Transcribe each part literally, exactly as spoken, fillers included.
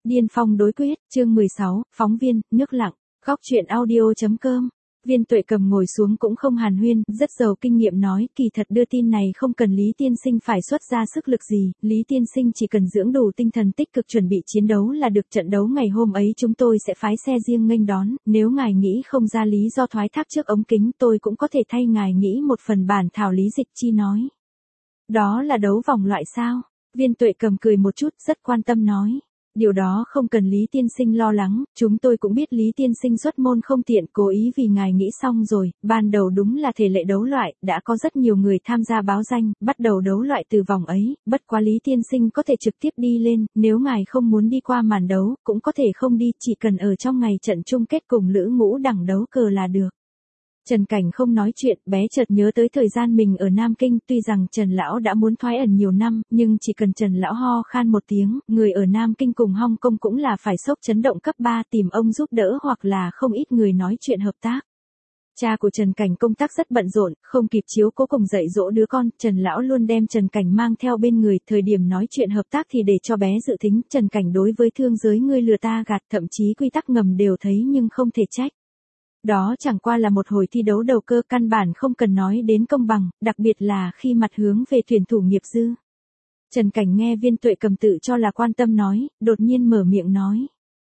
Điên phong đối quyết, chương mười sáu, phóng viên, nước lặng, góc truyện audio.com. Viên Tuệ Cầm ngồi xuống cũng không hàn huyên, rất giàu kinh nghiệm nói, kỳ thật đưa tin này không cần Lý Tiên Sinh phải xuất ra sức lực gì, Lý Tiên Sinh chỉ cần dưỡng đủ tinh thần tích cực chuẩn bị chiến đấu là được. Trận đấu ngày hôm ấy chúng tôi sẽ phái xe riêng nghênh đón, nếu ngài nghĩ không ra lý do thoái thác trước ống kính tôi cũng có thể thay ngài nghĩ một phần. Bản thảo Lý Dịch Chi nói. Đó là đấu vòng loại sao? Viên Tuệ Cầm cười một chút, rất quan tâm nói. Điều đó không cần Lý Tiên Sinh lo lắng, chúng tôi cũng biết Lý Tiên Sinh xuất môn không tiện, cố ý vì ngài nghĩ xong rồi, ban đầu đúng là thể lệ đấu loại, đã có rất nhiều người tham gia báo danh, bắt đầu đấu loại từ vòng ấy, bất quá Lý Tiên Sinh có thể trực tiếp đi lên, nếu ngài không muốn đi qua màn đấu, cũng có thể không đi, chỉ cần ở trong ngày trận chung kết cùng Lữ Ngũ Đẳng đấu cờ là được. Trần Cảnh không nói chuyện, bé chợt nhớ tới thời gian mình ở Nam Kinh, tuy rằng Trần Lão đã muốn thoái ẩn nhiều năm, nhưng chỉ cần Trần Lão ho khan một tiếng, người ở Nam Kinh cùng Hong Kong cũng là phải sốc chấn động cấp ba tìm ông giúp đỡ hoặc là không ít người nói chuyện hợp tác. Cha của Trần Cảnh công tác rất bận rộn, không kịp chiếu cố cùng dạy dỗ đứa con, Trần Lão luôn đem Trần Cảnh mang theo bên người, thời điểm nói chuyện hợp tác thì để cho bé dự tính, Trần Cảnh đối với thương giới ngươi lừa ta gạt, thậm chí quy tắc ngầm đều thấy nhưng không thể trách. Đó chẳng qua là một hồi thi đấu đầu cơ, căn bản không cần nói đến công bằng, đặc biệt là khi mặt hướng về tuyển thủ nghiệp dư. Trần Cảnh nghe Viên Tuệ Cầm tự cho là quan tâm nói, đột nhiên mở miệng nói.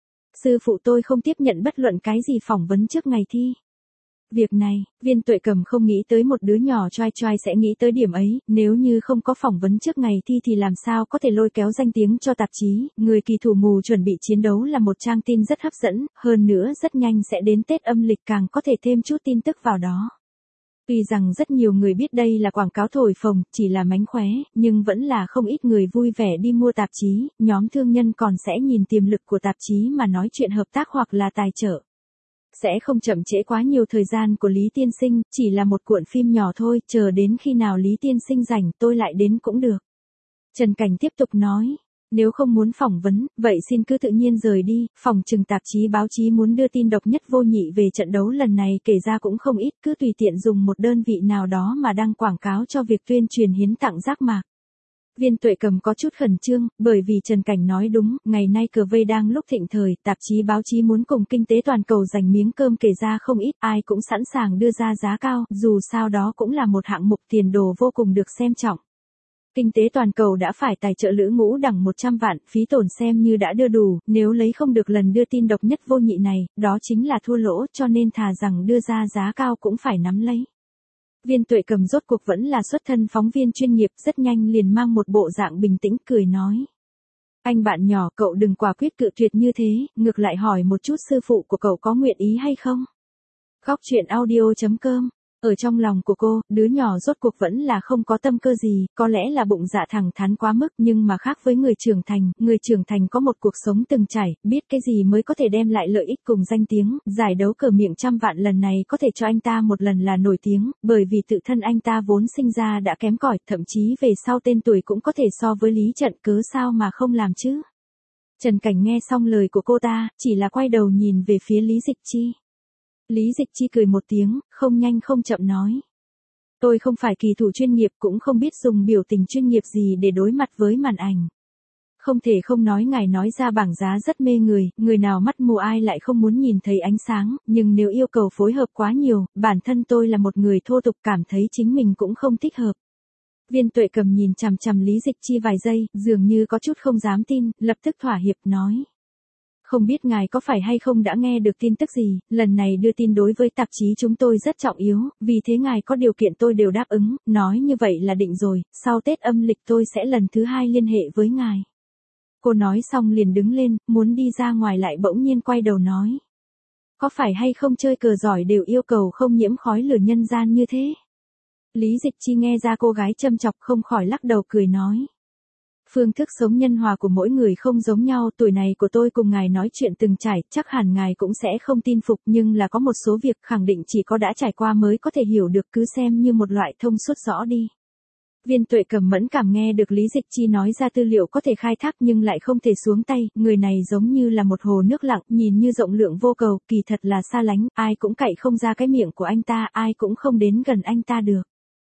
Sư phụ tôi không tiếp nhận bất luận cái gì phỏng vấn trước ngày thi. Việc này, Viên Tuệ Cầm không nghĩ tới một đứa nhỏ choai choai sẽ nghĩ tới điểm ấy, nếu như không có phỏng vấn trước ngày thi thì làm sao có thể lôi kéo danh tiếng cho tạp chí, người kỳ thủ mù chuẩn bị chiến đấu là một trang tin rất hấp dẫn, hơn nữa rất nhanh sẽ đến Tết âm lịch càng có thể thêm chút tin tức vào đó. Tuy rằng rất nhiều người biết đây là quảng cáo thổi phồng, chỉ là mánh khóe, nhưng vẫn là không ít người vui vẻ đi mua tạp chí, nhóm thương nhân còn sẽ nhìn tiềm lực của tạp chí mà nói chuyện hợp tác hoặc là tài trợ. Sẽ không chậm trễ quá nhiều thời gian của Lý Tiên Sinh, chỉ là một cuộn phim nhỏ thôi, chờ đến khi nào Lý Tiên Sinh rảnh tôi lại đến cũng được. Trần Cảnh tiếp tục nói, nếu không muốn phỏng vấn, vậy xin cứ tự nhiên rời đi, phòng trừng tạp chí báo chí muốn đưa tin độc nhất vô nhị về trận đấu lần này kể ra cũng không ít, cứ tùy tiện dùng một đơn vị nào đó mà đăng quảng cáo cho việc tuyên truyền hiến tặng giác mạc. Viên Tuệ Cầm có chút khẩn trương, bởi vì Trần Cảnh nói đúng, ngày nay cờ vây đang lúc thịnh thời, tạp chí báo chí muốn cùng kinh tế toàn cầu giành miếng cơm kể ra không ít, ai cũng sẵn sàng đưa ra giá cao, dù sao đó cũng là một hạng mục tiền đồ vô cùng được xem trọng. Kinh tế toàn cầu đã phải tài trợ Lữ Ngũ Đẳng một trăm vạn, phí tổn xem như đã đưa đủ, nếu lấy không được lần đưa tin độc nhất vô nhị này, đó chính là thua lỗ, cho nên thà rằng đưa ra giá cao cũng phải nắm lấy. Viên Tuệ Cầm rốt cuộc vẫn là xuất thân phóng viên chuyên nghiệp, rất nhanh liền mang một bộ dạng bình tĩnh cười nói. Anh bạn nhỏ, cậu đừng quả quyết cự tuyệt như thế, ngược lại hỏi một chút sư phụ của cậu có nguyện ý hay không. Góc truyện audio.com. Ở trong lòng của cô, đứa nhỏ rốt cuộc vẫn là không có tâm cơ gì, có lẽ là bụng dạ thẳng thắn quá mức, nhưng mà khác với người trưởng thành, người trưởng thành có một cuộc sống từng trải, biết cái gì mới có thể đem lại lợi ích cùng danh tiếng, giải đấu cờ miệng trăm vạn lần này có thể cho anh ta một lần là nổi tiếng, bởi vì tự thân anh ta vốn sinh ra đã kém cỏi, thậm chí về sau tên tuổi cũng có thể so với Lý Trận, cớ sao mà không làm chứ. Trần Cảnh nghe xong lời của cô ta, chỉ là quay đầu nhìn về phía Lý Dịch Chi. Lý Dịch Chi cười một tiếng, không nhanh không chậm nói. Tôi không phải kỳ thủ chuyên nghiệp, cũng không biết dùng biểu tình chuyên nghiệp gì để đối mặt với màn ảnh. Không thể không nói ngài nói ra bảng giá rất mê người, người nào mắt mù ai lại không muốn nhìn thấy ánh sáng, nhưng nếu yêu cầu phối hợp quá nhiều, bản thân tôi là một người thô tục cảm thấy chính mình cũng không thích hợp. Viên Tuệ Cầm nhìn chằm chằm Lý Dịch Chi vài giây, dường như có chút không dám tin, lập tức thỏa hiệp nói. Không biết ngài có phải hay không đã nghe được tin tức gì, lần này đưa tin đối với tạp chí chúng tôi rất trọng yếu, vì thế ngài có điều kiện tôi đều đáp ứng, nói như vậy là định rồi, sau Tết âm lịch tôi sẽ lần thứ hai liên hệ với ngài. Cô nói xong liền đứng lên, muốn đi ra ngoài lại bỗng nhiên quay đầu nói. Có phải hay không chơi cờ giỏi đều yêu cầu không nhiễm khói lửa nhân gian như thế? Lý Dịch Chi nghe ra cô gái châm chọc không khỏi lắc đầu cười nói. Phương thức sống nhân hòa của mỗi người không giống nhau, tuổi này của tôi cùng ngài nói chuyện từng trải, chắc hẳn ngài cũng sẽ không tin phục, nhưng là có một số việc khẳng định chỉ có đã trải qua mới có thể hiểu được, cứ xem như một loại thông suốt rõ đi. Viên Tuệ Cầm mẫn cảm nghe được Lý Dịch Chi nói ra tư liệu có thể khai thác nhưng lại không thể xuống tay, người này giống như là một hồ nước lặng, nhìn như rộng lượng vô cầu, kỳ thật là xa lánh, ai cũng cậy không ra cái miệng của anh ta, ai cũng không đến gần anh ta được.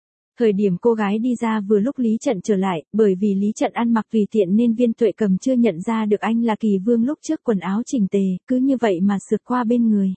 Thời điểm cô gái đi ra vừa lúc Lý Trận trở lại, bởi vì Lý Trận ăn mặc tùy tiện nên Viên Tuệ Cầm chưa nhận ra được anh là Kỳ Vương lúc trước quần áo chỉnh tề, cứ như vậy mà sượt qua bên người.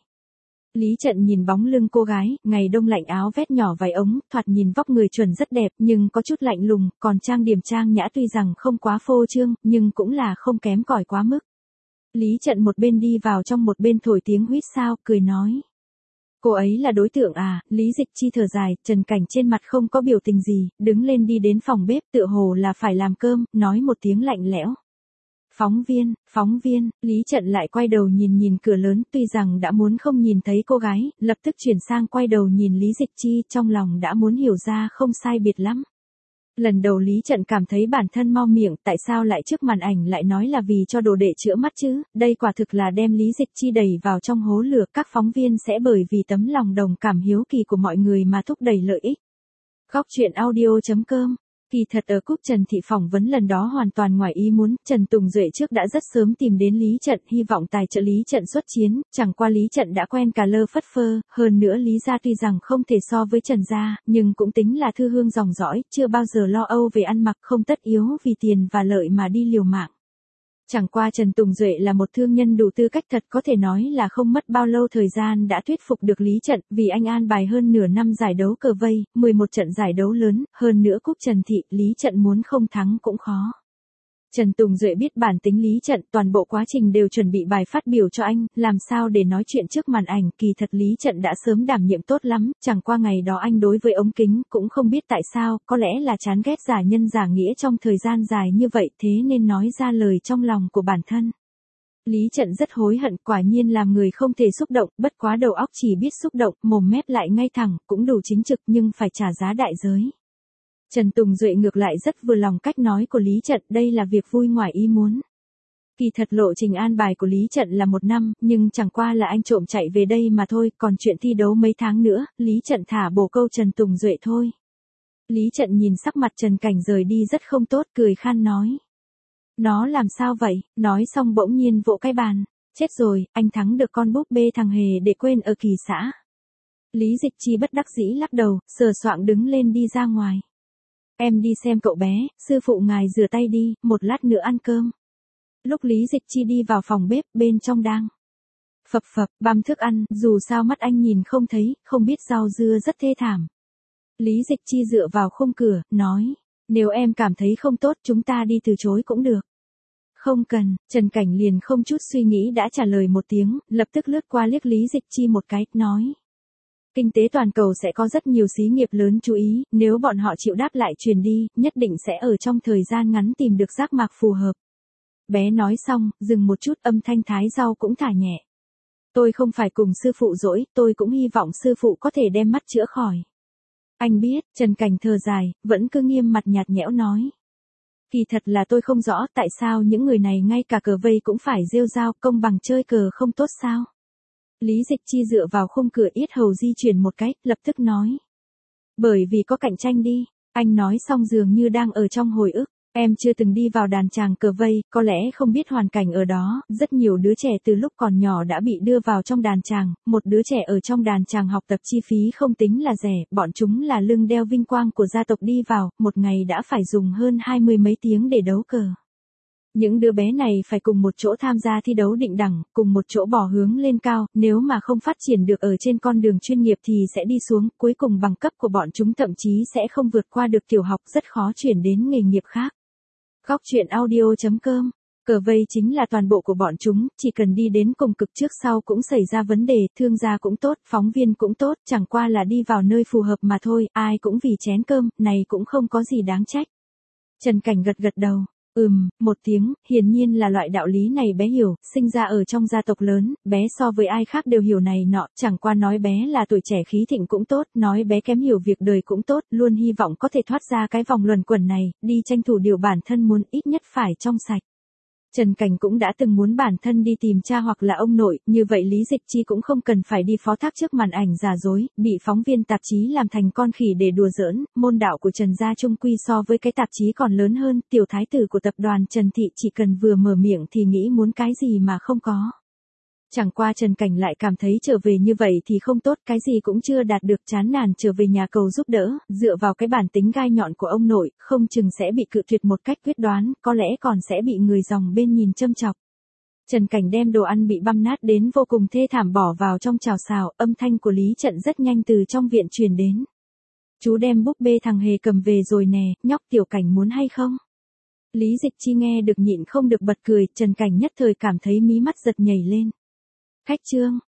Lý Trận nhìn bóng lưng cô gái, ngày đông lạnh áo vest nhỏ váy ống, thoạt nhìn vóc người chuẩn rất đẹp nhưng có chút lạnh lùng, còn trang điểm trang nhã tuy rằng không quá phô trương, nhưng cũng là không kém cỏi quá mức. Lý Trận một bên đi vào trong một bên thổi tiếng huýt sáo, cười nói. Cô ấy là đối tượng à, Lý Dịch Chi thở dài, Trần Cảnh trên mặt không có biểu tình gì, đứng lên đi đến phòng bếp tựa hồ là phải làm cơm, nói một tiếng lạnh lẽo. Phóng viên, phóng viên, Lý Trận lại quay đầu nhìn nhìn cửa lớn, tuy rằng đã muốn không nhìn thấy cô gái, lập tức chuyển sang quay đầu nhìn Lý Dịch Chi, trong lòng đã muốn hiểu ra không sai biệt lắm. Lần đầu Lý Trận cảm thấy bản thân mau miệng, tại sao lại trước màn ảnh lại nói là vì cho đồ đệ chữa mắt chứ, đây quả thực là đem Lý Dịch Chi đẩy vào trong hố lửa, các phóng viên sẽ bởi vì tấm lòng đồng cảm hiếu kỳ của mọi người mà thúc đẩy lợi ích. Góc truyện audio chấm com. Kỳ thật ở Cúc Trần Thị phỏng vấn lần đó hoàn toàn ngoài ý muốn, Trần Tùng Duệ trước đã rất sớm tìm đến Lý Trận hy vọng tài trợ Lý Trận xuất chiến, chẳng qua Lý Trận đã quen cả lơ phất phơ, hơn nữa Lý gia tuy rằng không thể so với Trần gia, nhưng cũng tính là thư hương dòng dõi, chưa bao giờ lo âu về ăn mặc, không tất yếu vì tiền và lợi mà đi liều mạng. Chẳng qua Trần Tùng Duệ là một thương nhân đủ tư cách thật, có thể nói là không mất bao lâu thời gian đã thuyết phục được Lý Trận, vì anh an bài hơn nửa năm giải đấu cờ vây, mười một trận giải đấu lớn, hơn nữa Cúp Trần Thị, Lý Trận muốn không thắng cũng khó. Trần Tùng Duệ biết bản tính Lý Trận, toàn bộ quá trình đều chuẩn bị bài phát biểu cho anh, làm sao để nói chuyện trước màn ảnh, kỳ thật Lý Trận đã sớm đảm nhiệm tốt lắm, chẳng qua ngày đó anh đối với ống kính, cũng không biết tại sao, có lẽ là chán ghét giả nhân giả nghĩa trong thời gian dài như vậy, thế nên nói ra lời trong lòng của bản thân. Lý Trận rất hối hận, quả nhiên làm người không thể xúc động, bất quá đầu óc chỉ biết xúc động, mồm mép lại ngay thẳng, cũng đủ chính trực nhưng phải trả giá đại giới. Trần Tùng Duệ ngược lại rất vừa lòng cách nói của Lý Trận, đây là việc vui ngoài ý muốn. Kỳ thật lộ trình an bài của Lý Trận là một năm, nhưng chẳng qua là anh trộm chạy về đây mà thôi, còn chuyện thi đấu mấy tháng nữa, Lý Trận thả bổ câu Trần Tùng Duệ thôi. Lý Trận nhìn sắc mặt Trần Cảnh rời đi rất không tốt, cười khan nói. Nó làm sao vậy, nói xong bỗng nhiên vỗ cái bàn, chết rồi, anh thắng được con búp bê thằng Hề để quên ở Kỳ xã. Lý Dịch Chi bất đắc dĩ lắc đầu, sờ soạng đứng lên đi ra ngoài. Em đi xem cậu bé, sư phụ ngài rửa tay đi, một lát nữa ăn cơm. Lúc Lý Dịch Chi đi vào phòng bếp, bên trong đang phập phập, băm thức ăn, dù sao mắt anh nhìn không thấy, không biết rau dưa rất thê thảm. Lý Dịch Chi dựa vào khung cửa, nói, nếu em cảm thấy không tốt chúng ta đi từ chối cũng được. Không cần, Trần Cảnh liền không chút suy nghĩ đã trả lời một tiếng, lập tức lướt qua liếc Lý Dịch Chi một cái, nói. Kinh tế toàn cầu sẽ có rất nhiều xí nghiệp lớn chú ý, nếu bọn họ chịu đáp lại truyền đi, nhất định sẽ ở trong thời gian ngắn tìm được giác mạc phù hợp. Bé nói xong, dừng một chút, âm thanh thái rau cũng thả nhẹ. Tôi không phải cùng sư phụ dỗi, tôi cũng hy vọng sư phụ có thể đem mắt chữa khỏi. Anh biết, Trần Cảnh thở dài, vẫn cứ nghiêm mặt nhạt nhẽo nói. Kỳ thật là tôi không rõ tại sao những người này ngay cả cờ vây cũng phải rêu rao, công bằng chơi cờ không tốt sao. Lý Dịch Chi dựa vào khung cửa yết hầu di chuyển một cái, lập tức nói. Bởi vì có cạnh tranh đi, anh nói xong dường như đang ở trong hồi ức. Em chưa từng đi vào đàn tràng cờ vây, có lẽ không biết hoàn cảnh ở đó, rất nhiều đứa trẻ từ lúc còn nhỏ đã bị đưa vào trong đàn tràng, một đứa trẻ ở trong đàn tràng học tập chi phí không tính là rẻ, bọn chúng là lưng đeo vinh quang của gia tộc đi vào, một ngày đã phải dùng hơn hai mươi mấy tiếng để đấu cờ. Những đứa bé này phải cùng một chỗ tham gia thi đấu định đẳng, cùng một chỗ bỏ hướng lên cao, nếu mà không phát triển được ở trên con đường chuyên nghiệp thì sẽ đi xuống, cuối cùng bằng cấp của bọn chúng thậm chí sẽ không vượt qua được tiểu học, rất khó chuyển đến nghề nghiệp khác. Góc truyện audio chấm com. Cờ vây chính là toàn bộ của bọn chúng, chỉ cần đi đến cùng cực trước sau cũng xảy ra vấn đề, thương gia cũng tốt, phóng viên cũng tốt, chẳng qua là đi vào nơi phù hợp mà thôi, ai cũng vì chén cơm, này cũng không có gì đáng trách. Trần Cảnh gật gật đầu. Ừm, một tiếng, hiển nhiên là loại đạo lý này bé hiểu, sinh ra ở trong gia tộc lớn, bé so với ai khác đều hiểu này nọ, chẳng qua nói bé là tuổi trẻ khí thịnh cũng tốt, nói bé kém hiểu việc đời cũng tốt, luôn hy vọng có thể thoát ra cái vòng luẩn quẩn này, đi tranh thủ điều bản thân muốn, ít nhất phải trong sạch. Trần Cảnh cũng đã từng muốn bản thân đi tìm cha hoặc là ông nội, như vậy Lý Dịch Chi cũng không cần phải đi phó thác trước màn ảnh giả dối, bị phóng viên tạp chí làm thành con khỉ để đùa giỡn, môn đạo của Trần gia chung quy so với cái tạp chí còn lớn hơn, tiểu thái tử của tập đoàn Trần Thị chỉ cần vừa mở miệng thì nghĩ muốn cái gì mà không có. Chẳng qua Trần Cảnh lại cảm thấy trở về như vậy thì không tốt, cái gì cũng chưa đạt được, chán nản trở về nhà cầu giúp đỡ, dựa vào cái bản tính gai nhọn của ông nội, không chừng sẽ bị cự tuyệt một cách quyết đoán, có lẽ còn sẽ bị người dòng bên nhìn châm chọc. Trần Cảnh đem đồ ăn bị băm nát đến vô cùng thê thảm bỏ vào trong chảo xào, âm thanh của Lý Trận rất nhanh từ trong viện truyền đến. Chú đem búp bê thằng Hề cầm về rồi nè, nhóc Tiểu Cảnh muốn hay không? Lý Dịch Chi nghe được nhịn không được bật cười, Trần Cảnh nhất thời cảm thấy mí mắt giật nhảy lên. Khách trương,